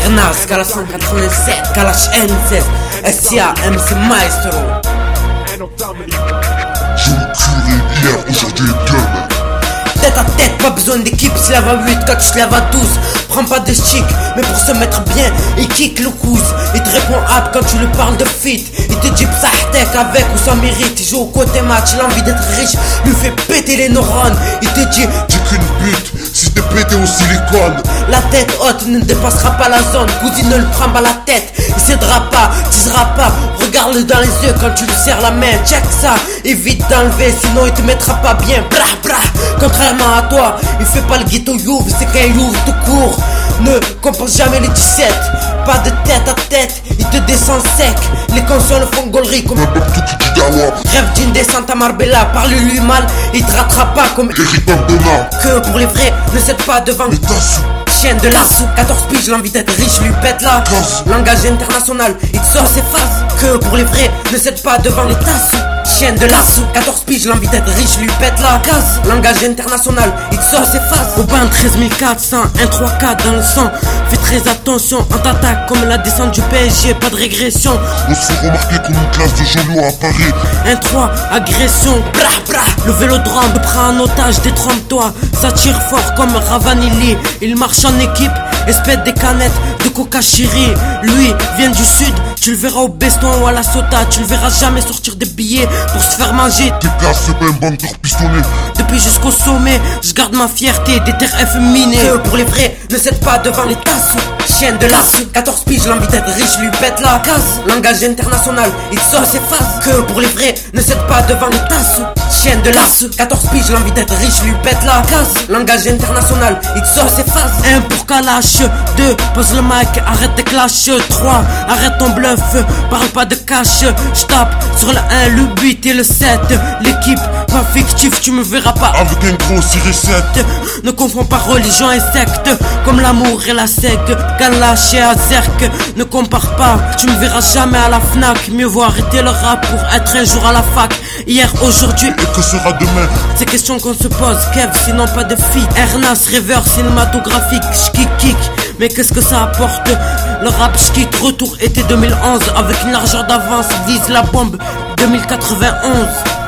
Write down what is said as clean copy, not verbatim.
Ernaz, Kala 187, Kalash N16, SIA, MC Maestro. Je me curie hier, aujourd'hui et demain. Tête à tête, pas besoin d'équipe, s'il lève à 8, quand tu te lèves à 12. Prends pas de chic, mais pour se mettre bien, il kick le cousse. Il te répond hâte quand tu lui parles de fit. Il te dit psahtek avec ou sans mérite. Il joue au côté match, l'envie d'être riche lui fait péter les neurones. Il te dit j'ai qu'une butte, si t'es pété au silicone. La tête haute ne dépassera pas la zone. Cousine ne le prend pas la tête, il cédera pas, tisera pas. Regarde-le dans les yeux quand tu lui serres la main. Check ça, évite d'enlever, sinon il te mettra pas bien. Bra bra. Contrairement à toi, il fait pas le ghetto youve, c'est qu'un youve tout court. Ne compose jamais les 17, pas de tête à tête, il te descend sec. Les consonnes font gaulerie comme rêve d'une descente à Marbella. Parle-lui mal, il te rattrape pas comme Eric Bambona. Que pour les vrais, ne cède pas devant Les tasses. Chienne de l'assaut, 14 piges, l'envie d'être riche lui pète là. Langage international, il te sort ses phases. Que pour les vrais, ne cède pas devant les tasses. Chienne de l'assaut, 14 piges, l'envie d'être riche lui pète la case. Langage international, il te sort ses phases. Au bain 13 400, 1-3-4 dans le sang. Fais très attention, on t'attaque comme la descente du PSG, pas de régression. On se fait remarquer comme une classe de Joliot à Paris. 1-3, agression, bra bra. Le vélodrome te prend en otage, détrompe-toi. Ça tire fort comme Ravanilli. Il marche en équipe, espèce des canettes de coca chéri. Lui vient du sud, tu le verras au Beston ou à la Sota. Tu le verras jamais sortir des billets pour se faire manger. Tes places, c'est pas un banqueur pistonné. Depuis jusqu'au sommet, je garde ma fierté des terres efféminées. Que pour les vrais, ne cède pas devant les tasses. Chienne de l'assaut, 14 piges, l'envie d'être riche lui pète la case. Langage international, il sort ses phases. Que pour les vrais, ne cède pas devant les tasses. Chienne de l'assaut, 14 piges, l'envie d'être riche lui pète la case. Langage international, il sort ses phases. 1 pour Kalash, 2 pose le mic, arrête tes clashs. 3 arrête ton bluff, parle pas de cash. J'tape sur le 1, le 8 et le 7. L'équipe pas fictif, tu me verras pas avec un gros Siri7. Ne confonds pas religion et secte, comme l'amour et la sec. Kalash et Azerk, ne compare pas. Tu me verras jamais à la Fnac. Mieux vaut arrêter le rap pour être un jour à la fac. Hier, aujourd'hui, et que sera demain? ces questions qu'on se pose, Kev, sinon pas de fit. Ernaz, rêveur cinématographique, kick. Mais qu'est-ce que ça apporte? Le rap schkick, retour été 2011. Avec une largeur d'avance, vise la bombe 2091.